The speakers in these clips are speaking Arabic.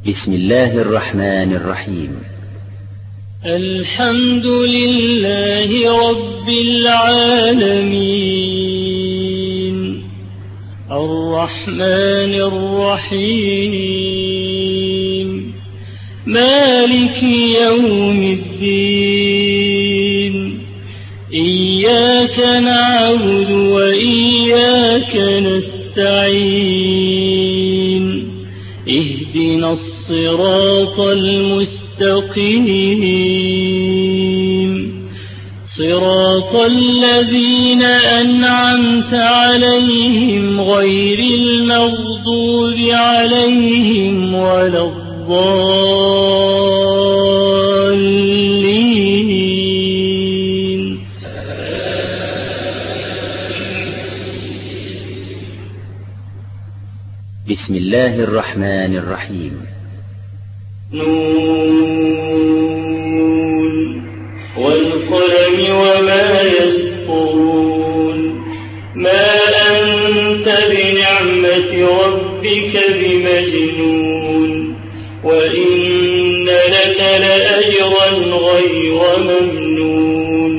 بسم الله الرحمن الرحيم. الحمد لله رب العالمين الرحمن الرحيم مالك يوم الدين إياك نعبد وإياك نستعين اهدنا الصراط المستقيم صراط الذين أنعمت عليهم غير المغضوب عليهم ولا الضالين. بسم الله الرحمن الرحيم. نون والقلم وما يسطرون ما أنت بنعمة ربك بمجنون وإن لك لأجرا غير ممنون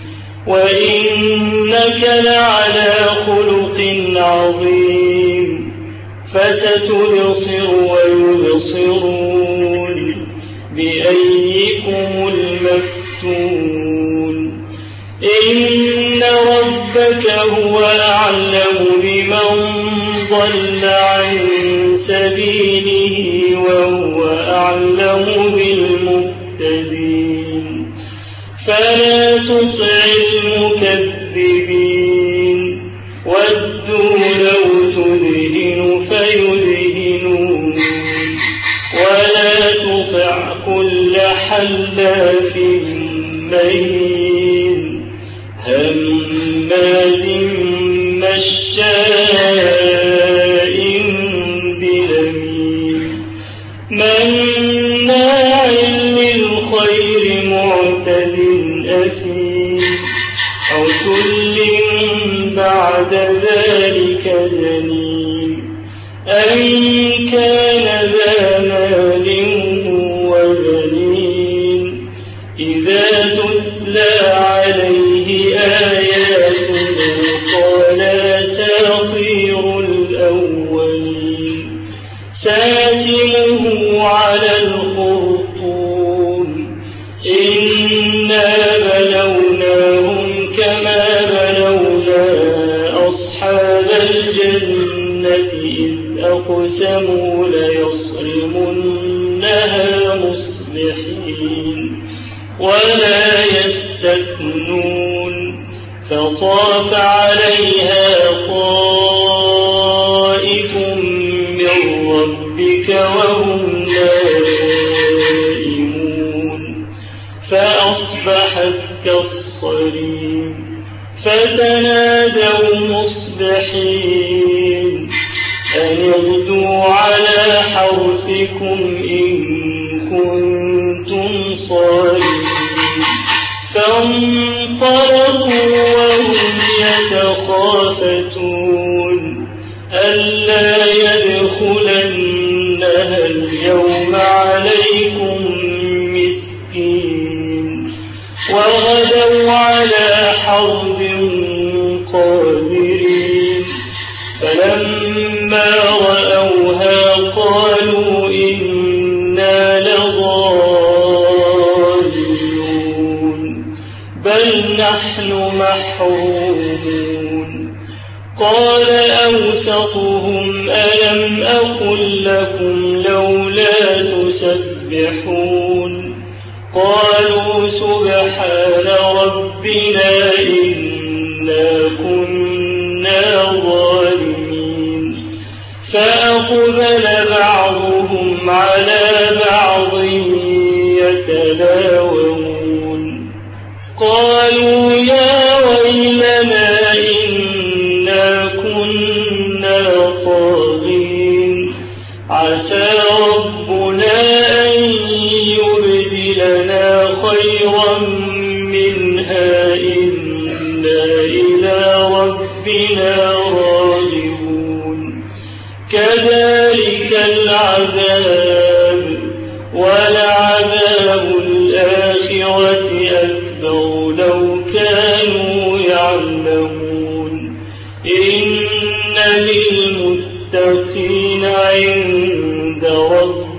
وإنك لعلى خلق عظيم فستبصر ويبصرون بأيكم المفتون إن ربك هو أعلم بمن ضل عن سبيله وهو أعلم بالمهتدين فلا تطع المكذبين ودوا لو تدهن فيدهنون ولا تطع كل حلاف مهين هماز مشاء بنميم مناع للخير معتد أثيم عتل بعد ذلك زنيم أن كان ذا مال وبنين إذا تتلى عليه آياتنا قال أساطير الأولين ساسمه على الخرطوم إنا بلوناهم كما بلونا أصحاب الجنة إذ أقسموا ليصرمنها مصبحين ولا يستثنون فطاف عليها طائف من ربك وهم نائمون فأصبحت كالصريم فتنادوا مصبحين أن اغدوا على حرثكم إن كنتم صارمين فانطلقوا وهم يتخافتون ألا يدخلنها اليوم عليكم مسكين وغدوا على حرب قادرين فلما رأوها قالوا إنا لضالون بل نحن محرومون قال أوسطهم ألم أقل لكم لولا تسبحون قالوا سبحان ربنا إنا كنا ظالمين فأقبل بعضهم على بعض يتلاومون قالوا يا ويلنا إنا كنا طاغين عسى ربنا أن يبدلنا خيرا منها إنا إلى ربنا راجعون كذلك العذاب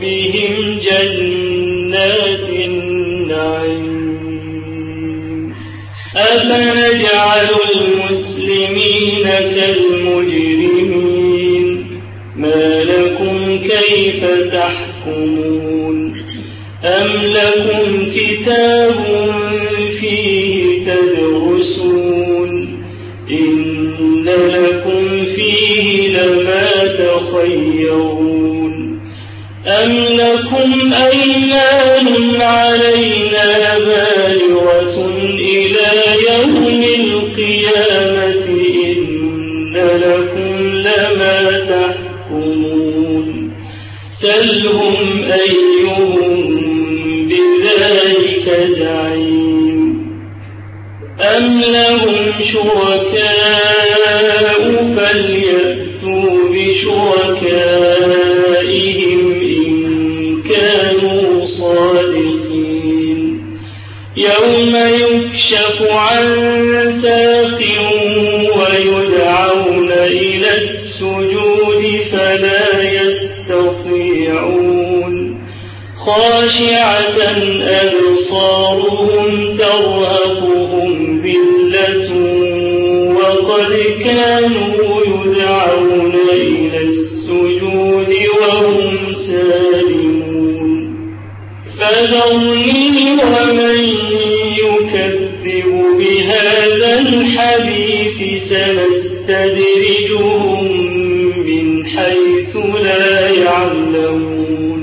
ربهم جنات النعيم أفنجعل المسلمين كالمجرمين ما لكم كيف تحكمون أم لكم كتاب فيه تدرسون إن لكم فيه لما تخيرون أم لكم أيمان علينا بالغة إلى يوم القيامة إن لكم لما تحكمون سلهم أيهم بذلك زعيم أم لهم شركاء فليأتوا بشركائهم إن كانوا صادقين يوم يكشف عن ساق ويدعون إلى السجود فلا يستطيعون خاشعة أبصارهم ترهقهم ذلة وقد كانوا يدعون إلى السجود وهم سالمون فذرني ومن يكذب بهذا الحديث سنستدرجهم من حيث لا يعلمون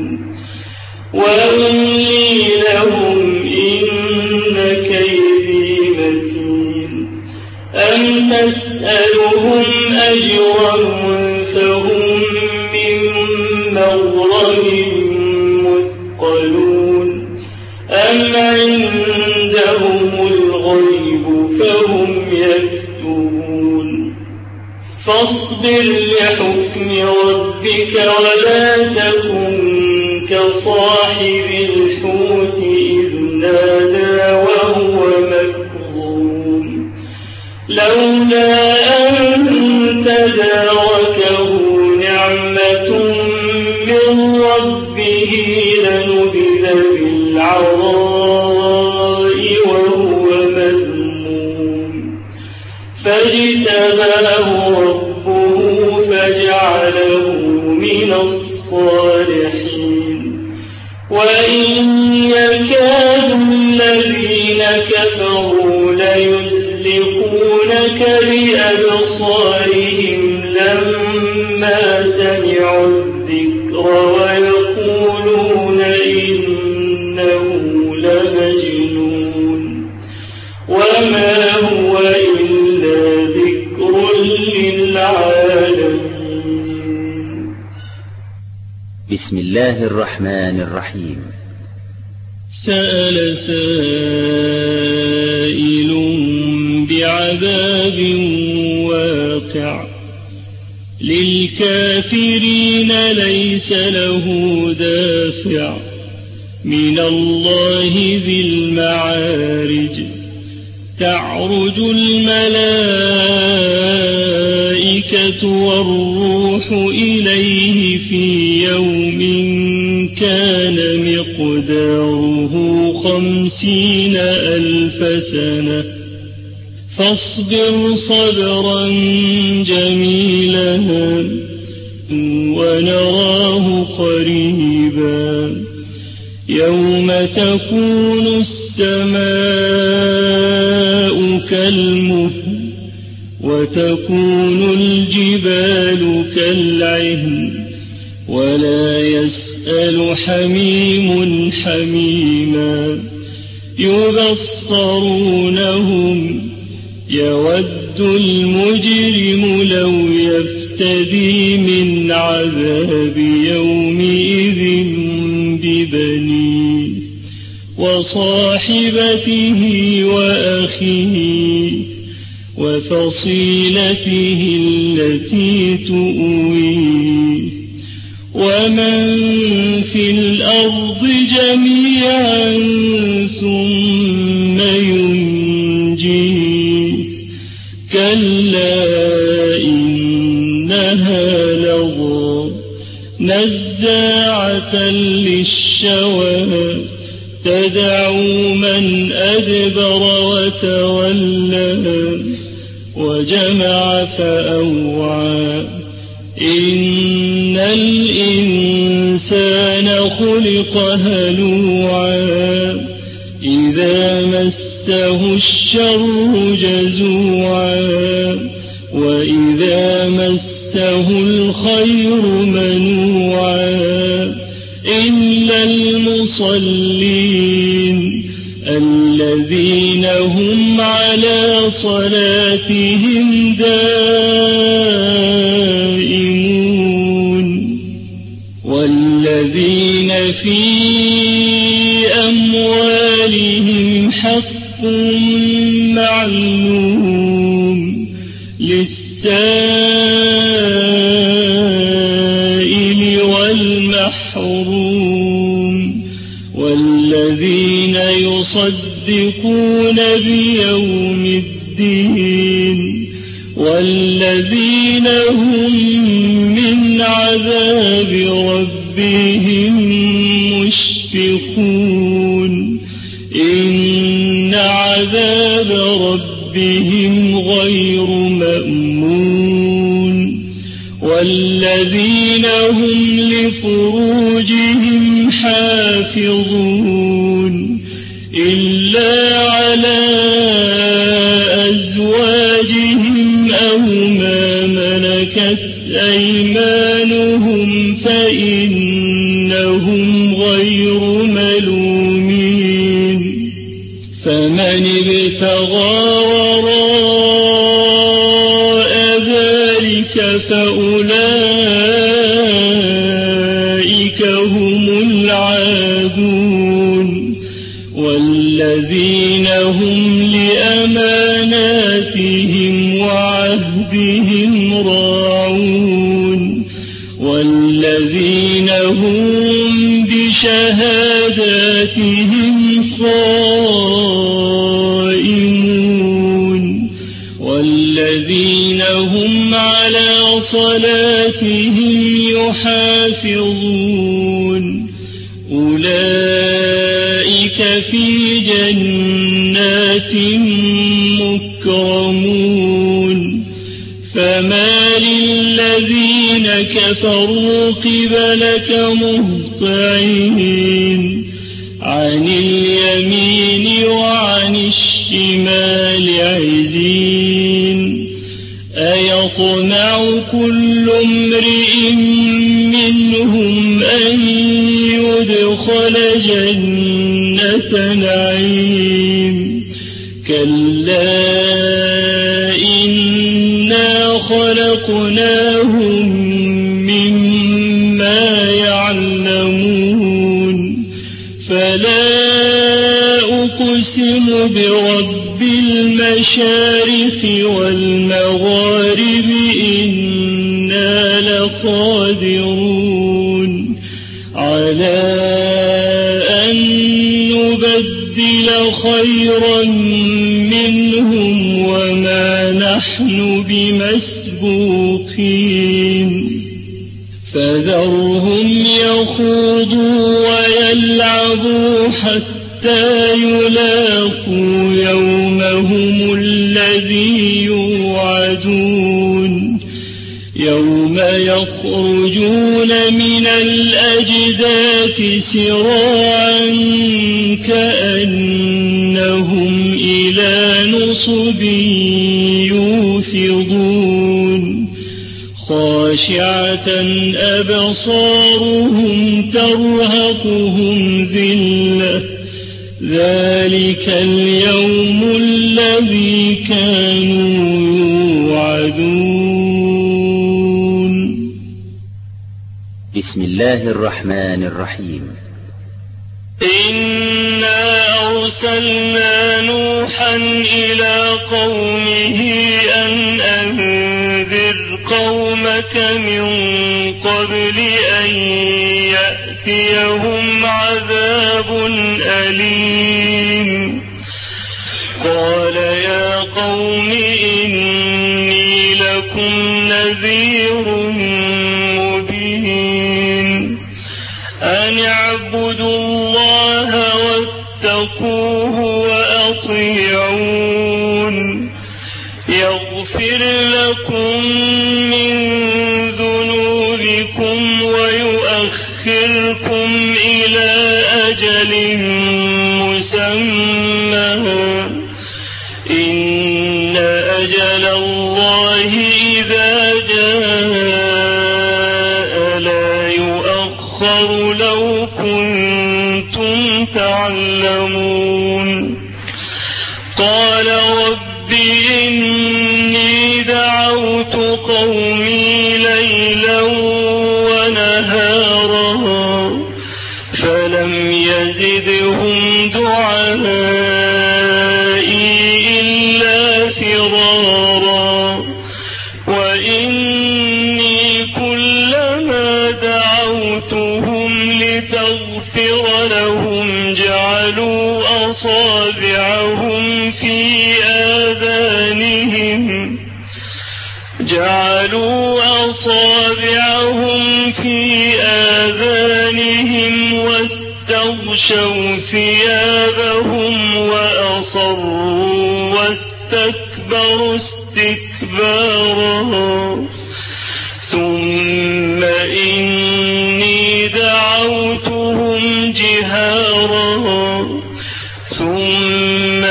وأملي لهم إن كيدي متين أم تسألهم أجرا فهم من مغرم مثقلون أم عندهم الغيب فهم يكتبون فاصبر لحكم ربك ولا تكن كصاحب الحوت إذ نادى وهو مكظوم لولا أن تداركه نعمة من ربه لنبذ بالعراء وهو مذموم فاجتباه ربه فجعله من الصالحين وإن يكاد الذين كفروا ليزلقونك بأبصارهم لما سمعوا الذكر ويقولون إنه لمجنون وما هو إلا ذكر للعالمين. بسم الله الرحمن الرحيم. سأل سائل بعذاب واقع للكافرين ليس له دافع من الله ذي المعارج تعرج الملائكة والروح إليه في يوم كان مقداره 50,000 سنة فاصبر صبرا جميلا ونراه قريبا يوم تكون السماء كالمهل وتكون الجبال كالعهن ولا يسأل حميم حميما يبصرونهم يود المجرم لو يفتدي من عذاب يومئذ ببنيه وصاحبته وأخيه وفصيلته التي تؤويه ومن في الأرض جميعا ثم ينجيه كلا إنها لظى نزاعة للشوى تدعو من أدبر وتولى وجمع فأوعى إن الإنسان خلق هلوعا إذا مسه الشر جزوعا وإذا مسه الخير منوعا إلا المصلين الذين هم على صلاتهم دائمون والذين في أموالهم حق معلوم للسائل والمحروم والذين يصدقون بيوم الدين والذين هم من عذاب ربهم مشفقون إن عذاب ربهم غير مأمون والذين هم لفروجهم حافظون إلا على أزواجهم أو ما ملكت أيمانهم فإنهم غير ملومين فمن ابتغى وراء ذلك فأولئك هم العادون والذين هم لأماناتهم وعهدهم راعون والذين هم بشهاداتهم قائمون والذين هم على صلاتهم يحافظون أولئك في جنات مكرمون فما للذين كفروا قبلك مهطعين عن اليمين وعن الشمال عزين أيطمع كل امرئ منهم أن يدخل جنة نعيم كلا إنا خلقناهم مما يعلمون فلا أقسم برب المشارق والمغارب إنا لقادرون على أن نبدل خيرا منهم وما نحن بمسبوقين فذرهم يخوضوا ويلعبوا حتى يلاقوا يومهم الذي يوعدون يوم يخرجون من الأجداث سراعا كأنهم إلى نصب يوفضون خاشعة أبصارهم ترهقهم ذلة ذلك اليوم الذي كانوا يوعدون. بسم الله الرحمن الرحيم. إنا أرسلنا نوحا إلى قومه أن أنذر قومك من قبل أن يأتيهم عذاب أليم قال يا قوم إني لكم نذير مبين أن اعبدوا الله واتقوه وأطيعون يغفر لكم من ذنوبكم ويؤخركم إلى أجل مسمى إن أجل الله إذا جاء لا يؤخر لو كنتم تعلمون قال رب إني دعوت قومي ليلا ونهارا فلم يزدهم دعائي إلا فرارا وإني كلما دعوتهم لتغفر لهم جعلوا أصابعهم في آذانهم واستغشوا ثيابهم وأصروا واستكبروا استكبارا ثم إني دعوتهم جهارا ثم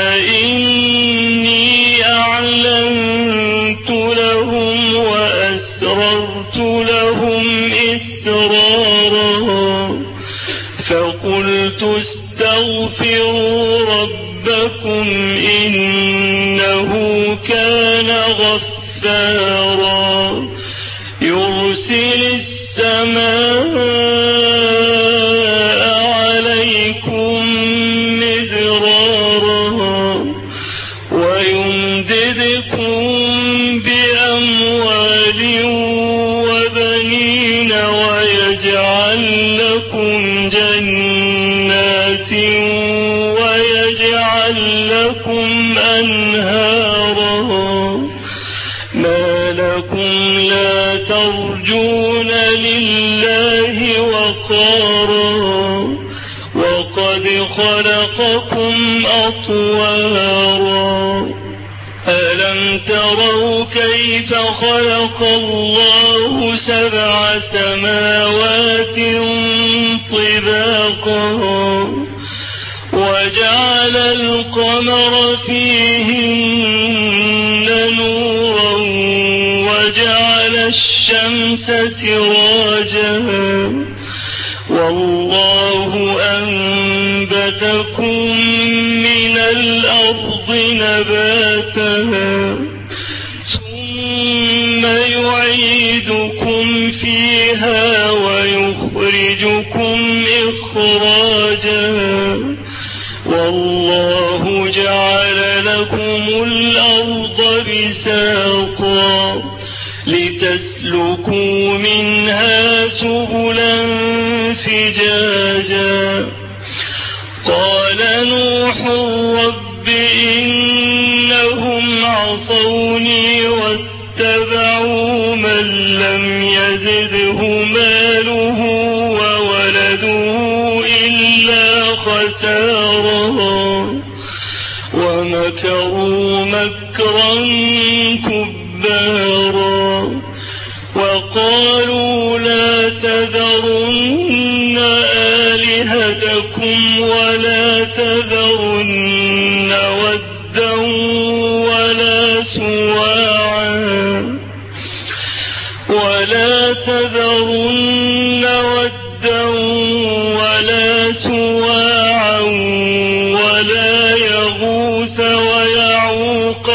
إني أعلنت لهم وأسررت لهم إسرارا فقلت استغفروا ربكم إنه كان غفارا يرسل السماء عليكم مدرارا ويمددكم بأموال وبنين ويجعل لكم جنات ويجعل لكم أنهارا ما لكم لا ترجون لله وقارا وقد خلقكم أطوارا ألم تروا كيف خلق الله 7 سماوات طباقا وجعل القمر فيهن نورا وجعل الشمس سراجا والله أنبتكم من الأرض نباتا ثم يعيدكم فيها ويخرجكم إخراجا والله جعل لكم الأرض بساطا لتسلكوا منها سبلا فجاجا قال نوح رب إنهم عصوني واتبعوا من لم يزده ماله وولده إلا خسارا ومكروا مكرا كبارا وقالوا لا تذرن آلهتكم ولا تذرن ودا ولا سواعا ولا تذرن ودا ولا سواعا ولا يغوث ويعوق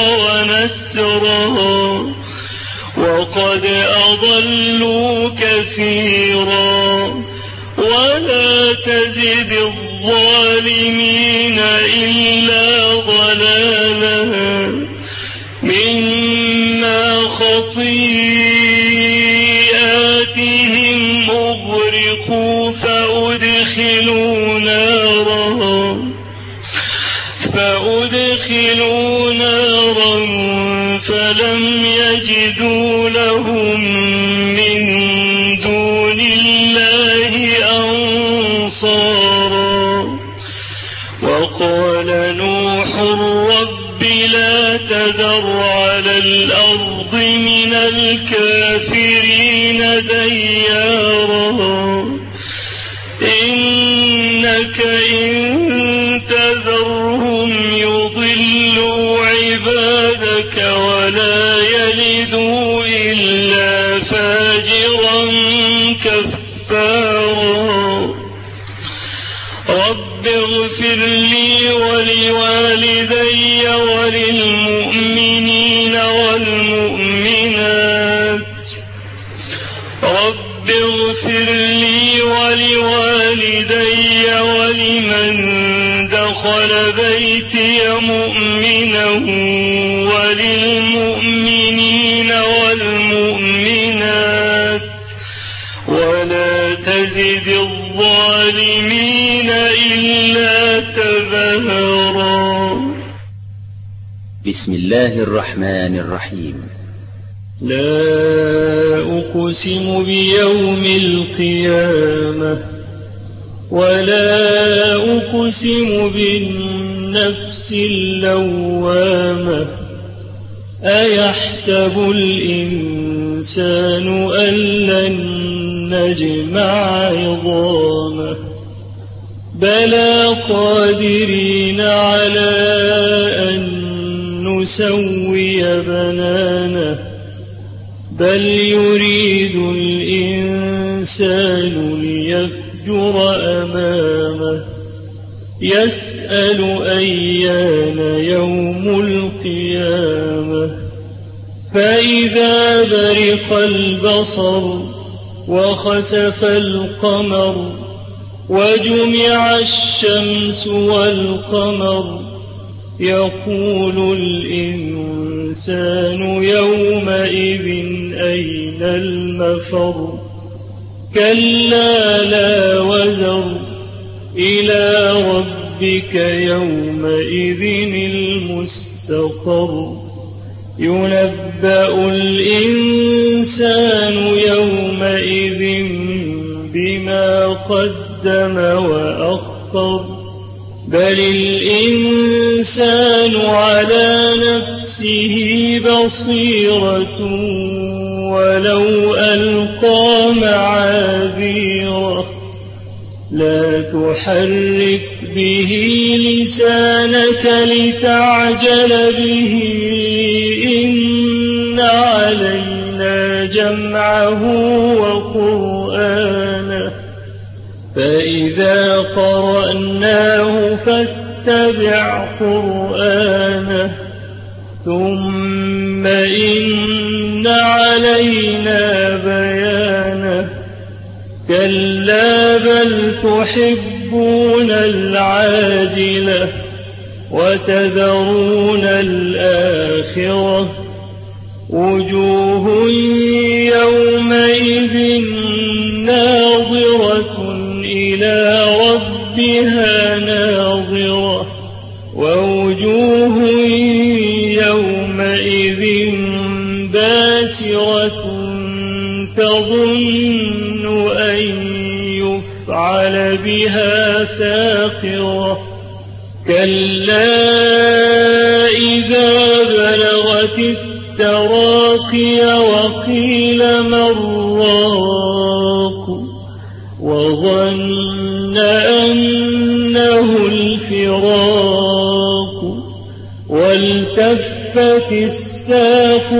ونسرا وقد أضلوا كثيرا ولا تزد الظالمين إلا ضلالا مما خطيئاتهم أغرقوا فأدخلوا نارا فلم يجدوا لهم من دون الله أنصارا نصارا. وقال نوح رب لا تذر على الأرض من الكافرين ديارا إنك إن تذرهم يضلوا عبادك ولا يلدوا إلا فاجرا كفارا. رب اغفر لي ولوالدي وللمؤمنين والمؤمنات. رب اغفر لي ولوالدي ولمن دخل بيتي مؤمنا وللمؤمنين والمؤمنات ولا تزد الظالمين إلا تبارا. بسم الله الرحمن الرحيم. لا أقسم بيوم القيامة ولا أقسم بالنفس اللوامة أيحسب الإنسان أن لن نجمع عظامه بلى قادرين على أن نسوي بنانه بل يريد الإنسان ليفجر أمامه يسأل أيان يوم القيامة فإذا برق البصر وخسف القمر وجمع الشمس والقمر يقول الإنسان يومئذ أين المفر كلا لا وزر إلى ربك يومئذ المستقر ينبأ الإنسان يومئذ بما قدم وأخر بل الإنسان على نفسه بصيرة ولو ألقى معاذيره لا تحرك به لسانك لتعجل به إن علينا جمعه وقرآنه فإذا قرأناه فاتبع قرآنه ثم إن علينا بيانه كلا بل تحبون العاجلة وتذرون الآخرة وجوه يومئذ ناظرة إلى ربها ناظرة ووجوه يومئذ باسرة تظن أن يفعل بها فاقرة كلا إذا بلغت التراقي وقيل من راق وظن أنه الفراق والتفت الساق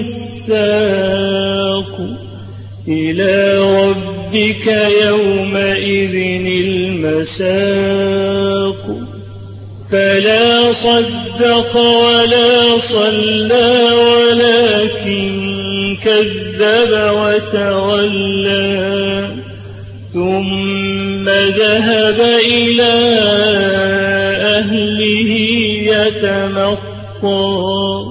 بالساق إلى ربك يومئذ المساق فلا صدق ولا صلى ولكن كذب وتولى ثم ذهب إلى أهله يتمطى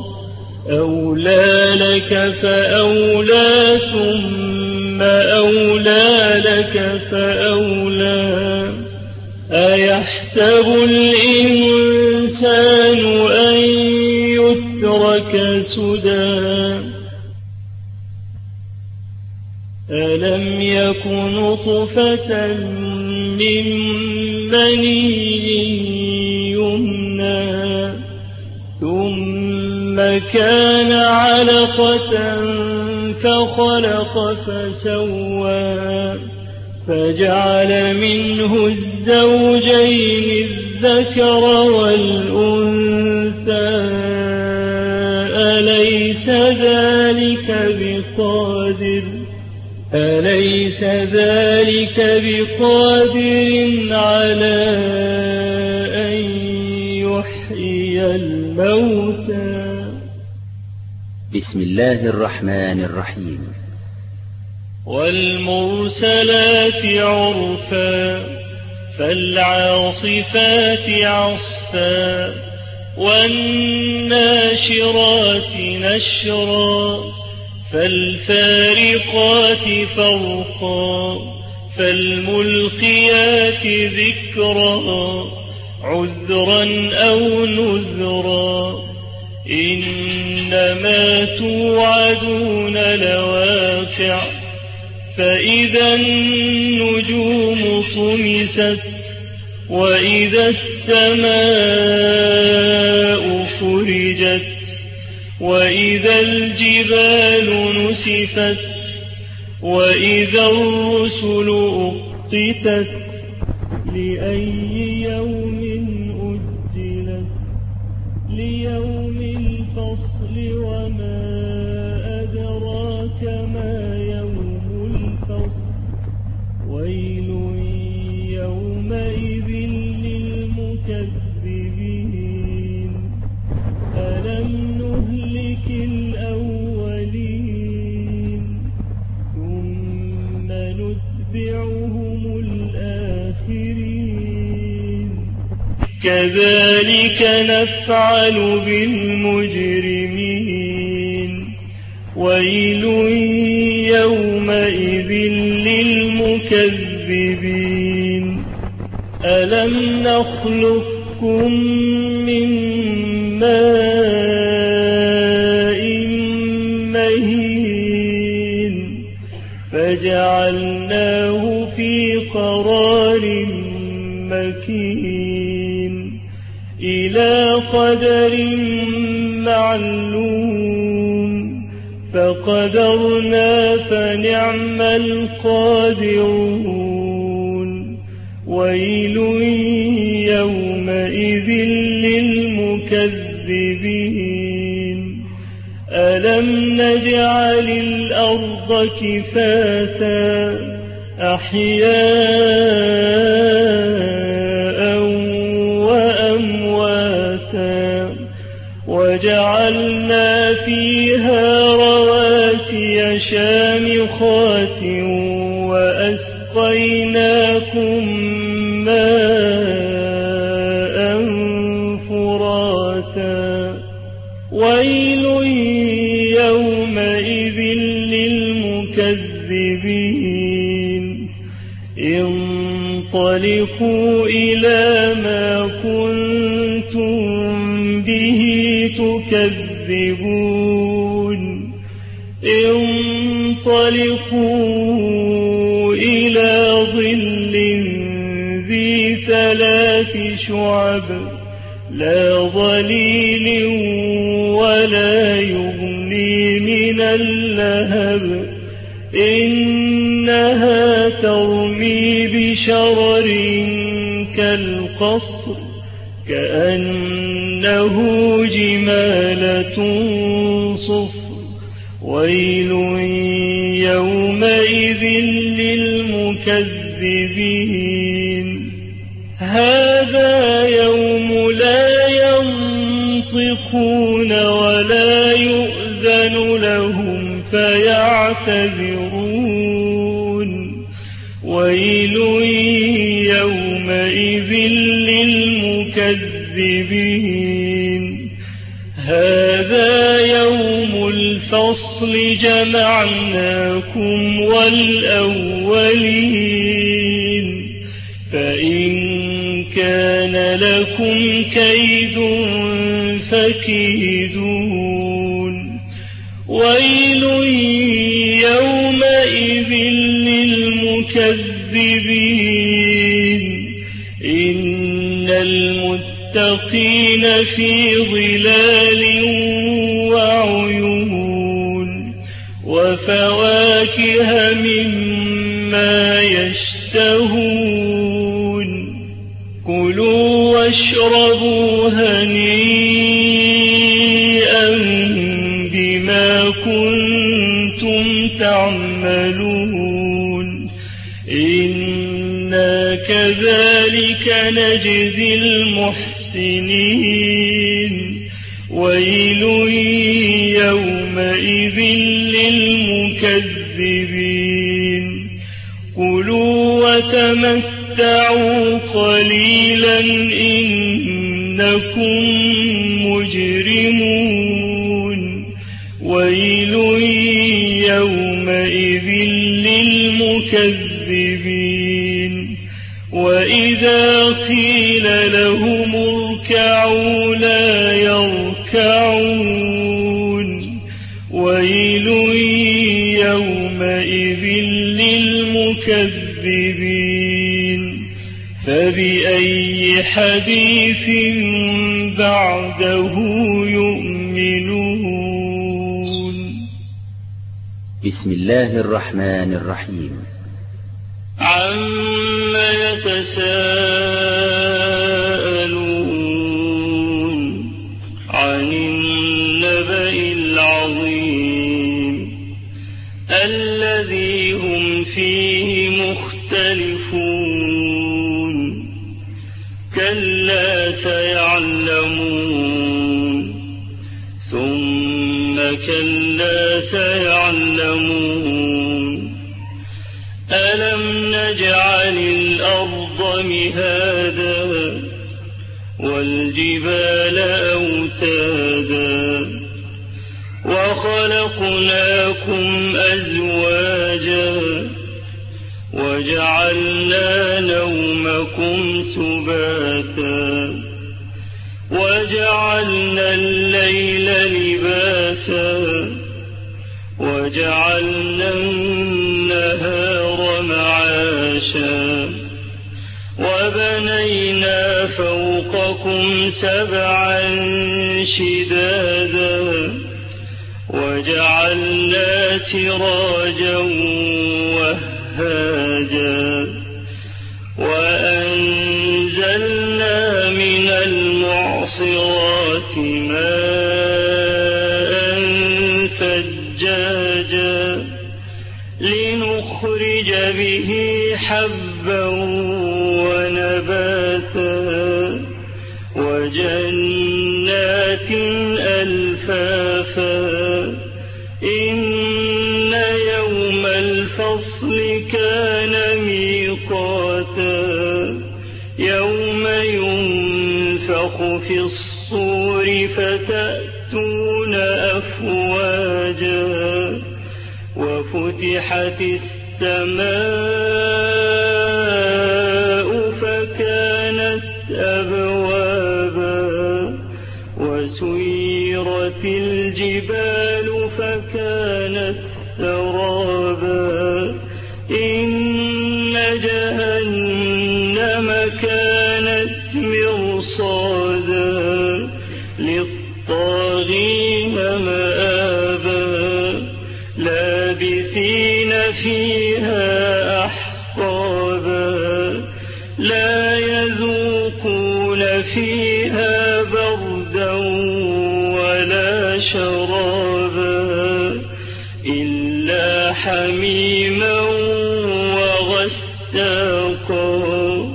أولى لك فأولى ثم أولى لك فأولى أيحسب الإنسان أن يترك سدى ألم يك نطفة من مني يمنى ثم كان علقة فخلق فسوى فجعل منه الزوجين الذكر والأنثى أليس ذلك بقادر على أن يحيي الموتى. بسم الله الرحمن الرحيم. والمرسلات عرفا فالعاصفات عصفا والناشرات نشرا فالفارقات فرقا فالملقيات ذكرا عذرا أو نذرا إنما توعدون لواقع فإذا النجوم طمست وإذا السماء فرجت وإذا الجبال نسفت وإذا الرسل أقتت لأي يوم أجلت ليوم الفصل وما أدراك ما يوم الفصل ويل يومئذ للمكذبين ألم نهلك الأولين ثم نتبعهم الآخرين كذلك نفعل بالمجرمين ويل يومئذ للمكذبين ألم نخلقكم من ماء مهين فجعلناه في قرار مكين إلى قدر معلوم فقدرنا فنعم القادرون ويل يومئذ للمكذبين ألم نجعل الأرض كفاتا أحياء وأمواتا وجعلنا فيها رواسي شامخات وأسقيناكم ماء فراتا ويل يومئذ للمكذبين انطلقوا إلى ما كنتم به تكذبون انطلقوا إلى ظل ذي ثلاث شعب لا ظليل ولا يغني من اللهب إنها ترمي بشرر كالقصر كأنه جمالة صفر ويل يومئذ للمكذبين هذا يوم لا ينطقون ولا يؤذن لهم فيعتذرون ويل يومئذ للمكذبين هذا يوم الفصل جمعناكم والأولين فإن كان لكم كيد فكيدون ويل يومئذ للمكذبين إن المتقين في ظلال وعيون وفواكه مما يشتهون كلوا واشربوا هنيئا بما كنتم تعملون إنا كذلك نجزي المحسنين ويل يومئذ للمكذبين كلوا وتمتعوا قليلا إنكم مجرمون ويل يومئذ للمكذبين وإذا قيل لهم اركعوا لا يركعون ويل يومئذ للمكذبين فبأي حديث بعده يؤمنون. بسم الله الرحمن الرحيم. عما يتساءلون عن النبأ العظيم الذي هم فيه مختلفون كلا سيعلمون ثم كلا سيعلمون ألم نجعل الأرض مهادا والجبال أوتادا وخلقناكم أزواجا وجعلنا نومكم سباتا وجعلنا الليل لباسا وجعلنا النهار معاشا وبنينا فوقكم سبعا شدادا وجعلنا سراجا وهاجا وأنزلنا من المعصرات ماء ثجاجا لنخرج به حبا ونباتا وجنات ألفافا إن يوم الفصل كان ميقاتا يوم ينفخ في الصور فتأتون أفواجا وفتحت السماء فكانت أبوابا وسيرت الجبال فكانت سرابا إن جهنم كانت مرصادا للطاغين مآبا لابثين فيها أحقابا لا يذوقون فيها بردا ولا شرابا إلا حميما وغساقا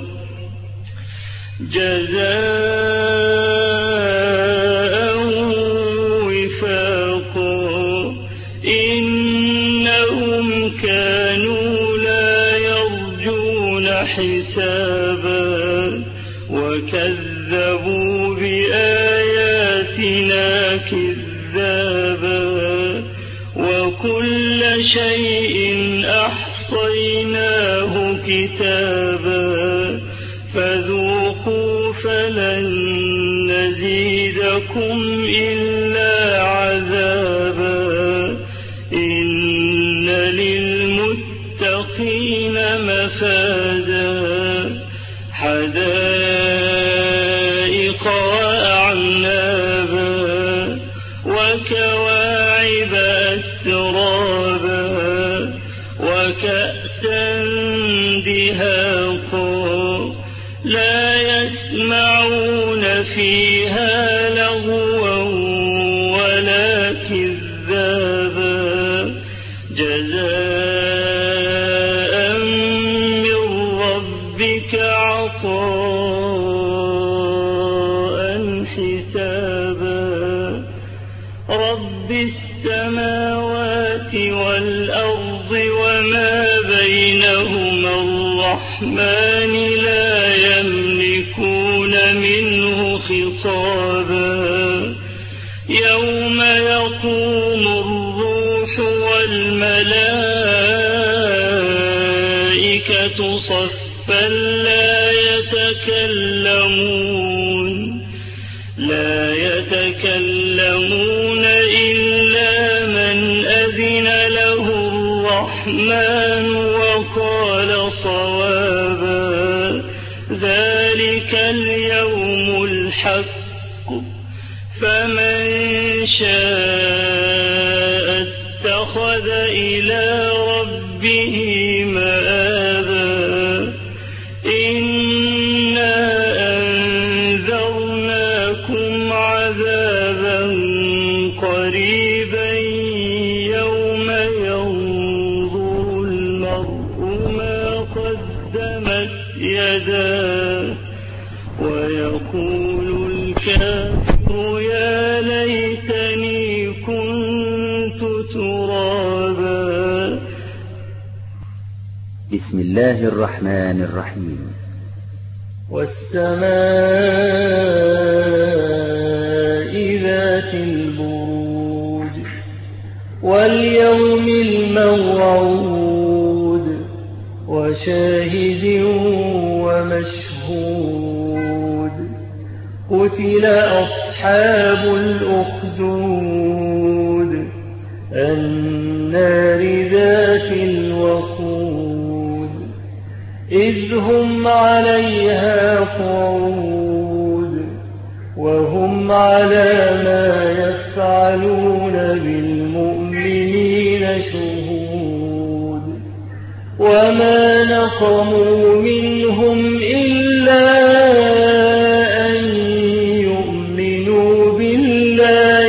جزاء وفاقا إنهم كانوا لا يرجون حسابا وكذبوا بآياتنا كذابا وكل شيء أحصيناه كتابا فذوقوا فلن نزيدكم إلا عذابا إن للمتقين مفازا حدائق وأعنابا وكواعب أترابا وكأسا دهاقا لا يسمعون فيها لغوا ولا كذابا جزاء من ربك عطاء حسابا رب السماوات والأرض وما بينهما الرحمن لا يملكون منه خطابا يوم يقوم الروح والملائكة صفا لا يتكلمون إلا من أذن له الرحمن وقال صوابا ذلك اليوم الحق فمن شاء اتخذ إلى ربه مآبا إنا أنذرناكم عذابا قريبا يوم ينظر المرء ما قدمت يداه ويقول الكافر يا ليتني كنت ترابا. بسم الله الرحمن الرحيم. والسماء ذات البروج واليوم الموعود وشاهد ومشهود قتل أصحاب الأخدود النار ذات الوقود إذ هم عليها قعود وهم على ما يفعلون بالمؤمنين شهود وما نقموا منهم إلا أن يؤمنوا بالله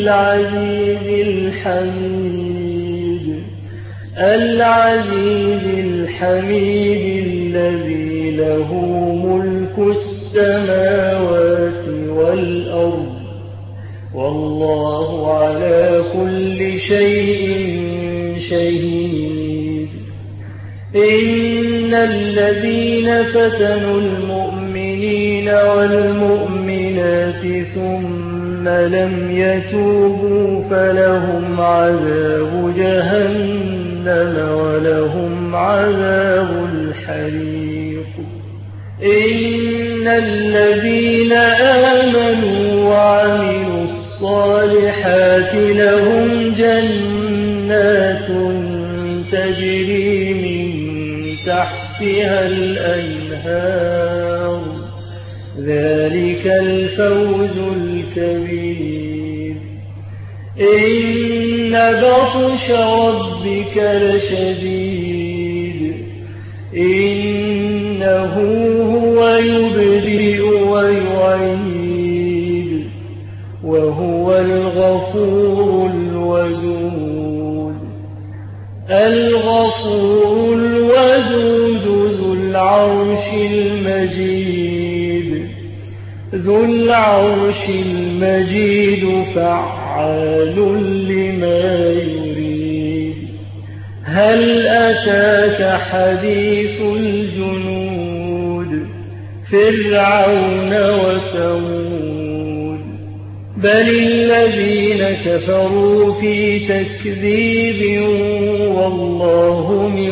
العزيز الحميد الذي له ملك السماوات والأرض والله على كل شيء شهيد. إن الذين فتنوا المؤمنين والمؤمنات ثم لم يتوبوا فلهم عذاب جهنم ولهم عذاب الحريق. إن الذين آمنوا وعملوا الصالحات لهم جنات تجري من تحتها الأنهار ذلك الفوز الكبير. إن بطش ربك لشديد إنه هو يبدئ ويعيد وهو الغفور الودود. الغفور الودود ذو العرش المجيد فعال لما يريد. هل أتاك حديث الجنود فرعون وثمود بل الذين كفروا في تكذيب والله من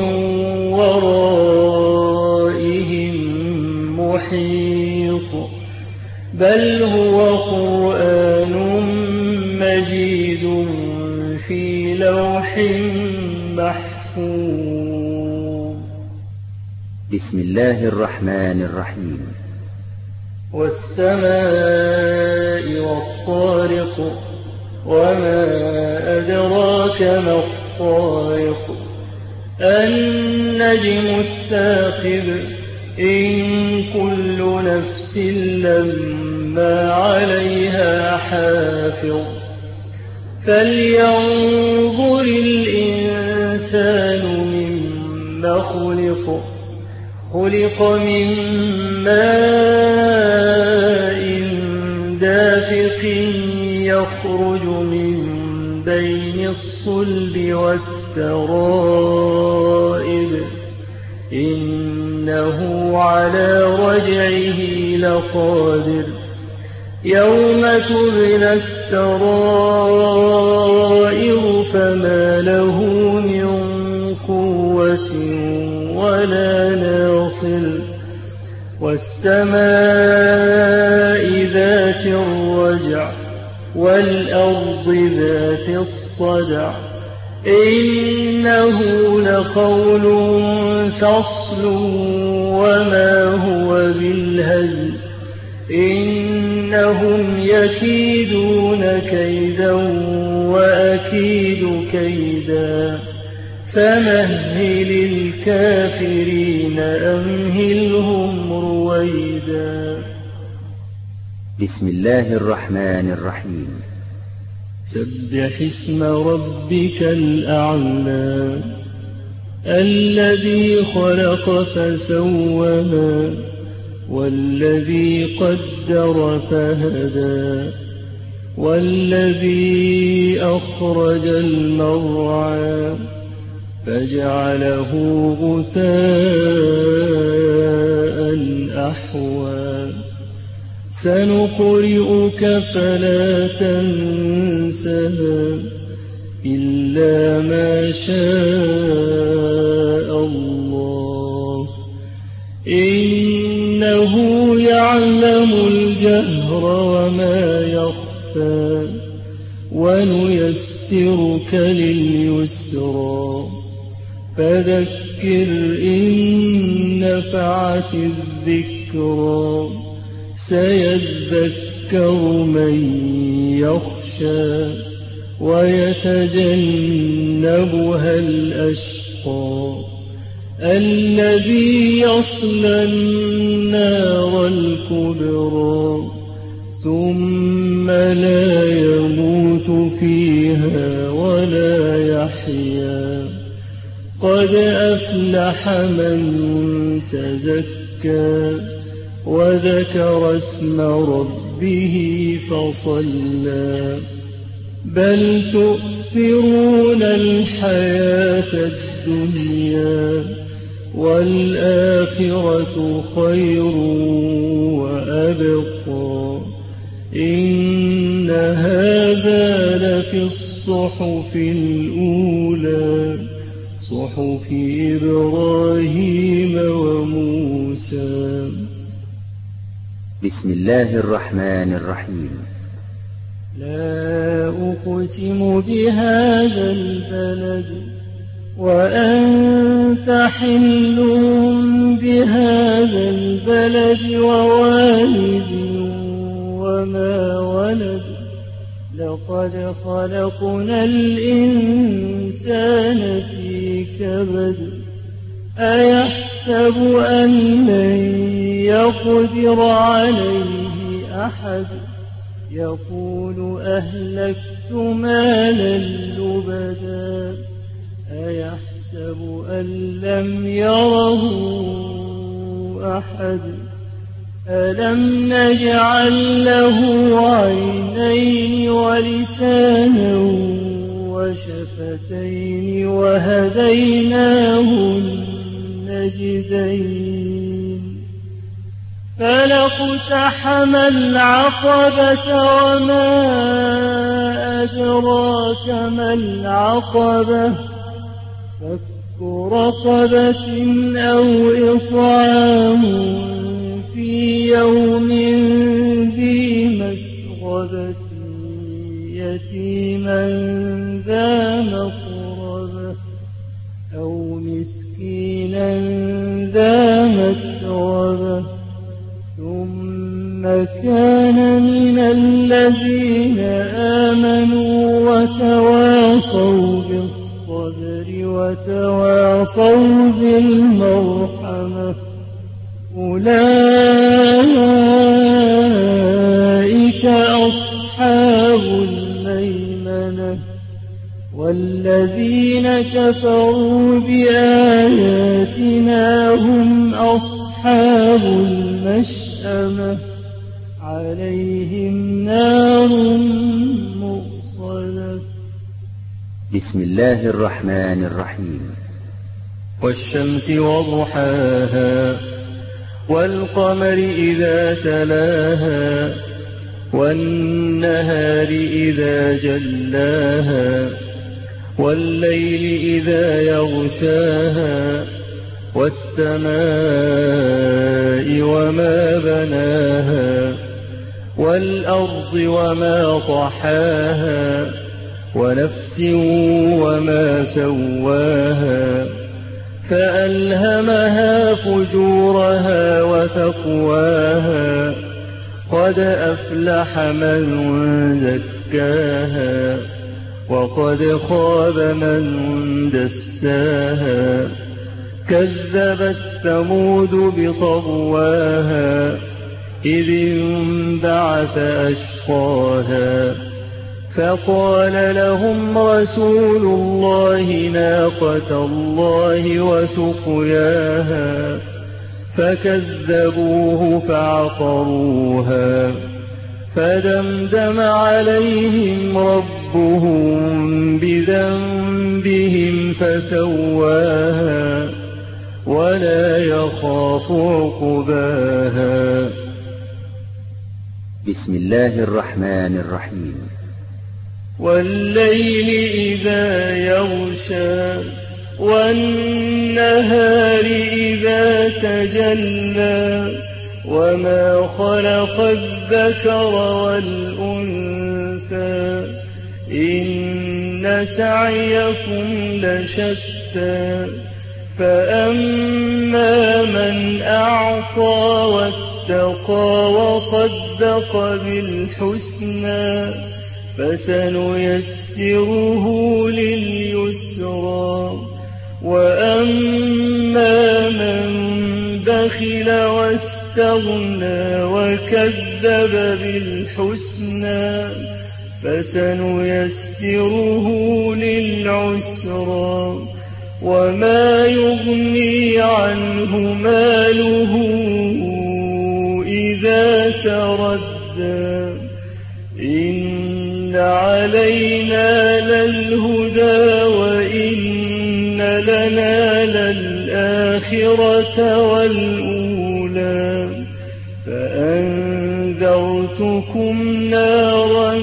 ورائهم محيط. بل هو قرآن مجيد في لوح محفوظ. بسم الله الرحمن الرحيم. والسماء والطارق وما أدراك ما الطارق النجم الثاقب إن كل نفس لما عليها حافظ فلينظر الإنسان مما خلق من ماء دافق يخرج من بين الصلب والترائب إنه على رجعه لقادر يوم تبلى السرائر فما له من قوة ولا ناصر والسماء ذات الرجع والأرض ذات الصدع إنه لقول فصل وما هو بالهزل إنهم يكيدون كيدا وأكيد كيدا فمهل الكافرين أمهلهم رويدا. بسم الله الرحمن الرحيم. سبح اسم ربك الأعلى الذي خلق فسوى والذي قدر فهدى والذي أخرج المرعى فجعله غثاء أحوى سنقرئك فلا تنسى إلا ما شاء الله إنه يعلم الجهر وما يخفى ونيسرك لليسرى فذكر إن نفعت الذكرى سيذكر من يخشى ويتجنبها الأشقى الذي يصلى النار الكبرى ثم لا يموت فيها ولا يحيا قد أفلح من تزكى وذكر اسم ربه فصلى بل تؤثرون الحياة الدنيا والآخرة خير وأبقى إن هذا لفي الصحف الأولى صحف إبراهيم وموسى. بسم الله الرحمن الرحيم. لا أقسم بهذا البلد وأنت حل بهذا البلد ووالد وما ولد لقد خلقنا الإنسان في كبد أيحسب أن لن يقدر عليه أحد يقول أهلكت مالا لبدا أيحسب أن لم يره أحد ألم نجعل له عينين ولسانا وشفتين وهديناه النجدين فلاقتحم العقبة وما أدراك ما العقبة فك رقبة أو إطعام في يوم ذي مسغبة يتيما ذا مقربة أو مسكينا ذا العقبة ثم كان من الذين آمنوا وتواصوا بالصبر وتواصوا بالمرحمة أولئك أصحاب الميمنة والذين كفروا بآياتنا هم أصحاب المشأمة عليهم نار مؤصدة. بسم الله الرحمن الرحيم. والشمس وضحاها والقمر إذا تلاها والنهار إذا جلاها والليل إذا يغشاها والسماء وما بناها والأرض وما طحاها ونفس وما سواها فألهمها فجورها وتقواها قد أفلح من زكاها وقد خاب من دساها كذبت ثمود بطغواها إذ انبعث أشقاها فقال لهم رسول الله ناقة الله وسقياها فكذبوه فعقروها فدمدم عليهم ربهم بذنبهم فسواها ولا يخاف عقباها. بسم الله الرحمن الرحيم. والليل إذا يغشى والنهار إذا تجلى وما خلق الذكر والأنثى إن سعيكم لشتى فأما من أعطى واتقى وصدق بالحسنى فسنيسره لليسرى وأما من بخل واستغنى وكذب بالحسنى فسنيسره للعسرى وما يغني عنه ماله إذا تردى إن علينا للهدى وإن لنا للآخرة والأولى فأنذرتكم نارا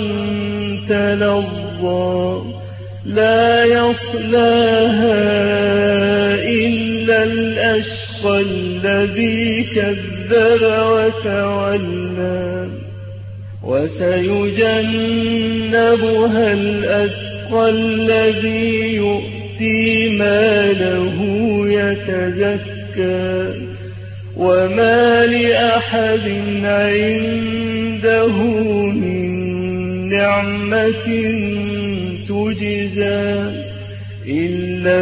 تلظى لا يصلاها إلا الأشقى الذي كذب وتولى وسيجنبها الأتقى الذي يؤتي ماله يتزكى وما لأحد عنده من نعمة تجزى إلا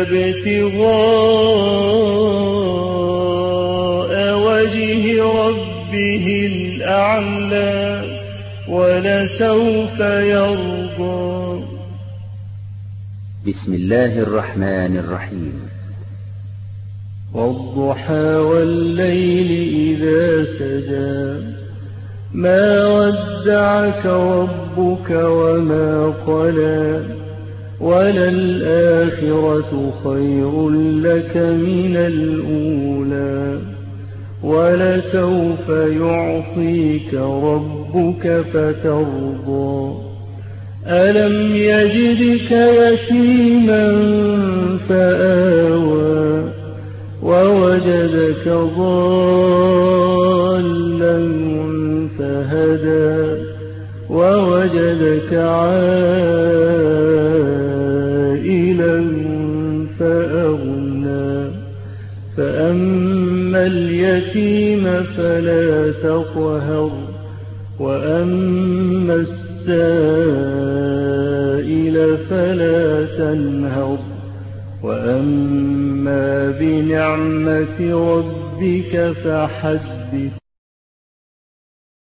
ابتغاء وجه ربه الأعلى ولسوف يرضى. بسم الله الرحمن الرحيم. والضحى والليل إذا سجى ما ودعك ربك وما قلى وللآخرة خير لك من الأولى ولسوف يعطيك ربك فترضى ألم يجدك يتيما فآوى ووجدك ضالا فهدى ووجدك عائلا فأغنى فأما فأما اليتيم فلا تقهر وأما السائل فلا تنهر وأما بنعمة ربك فحدث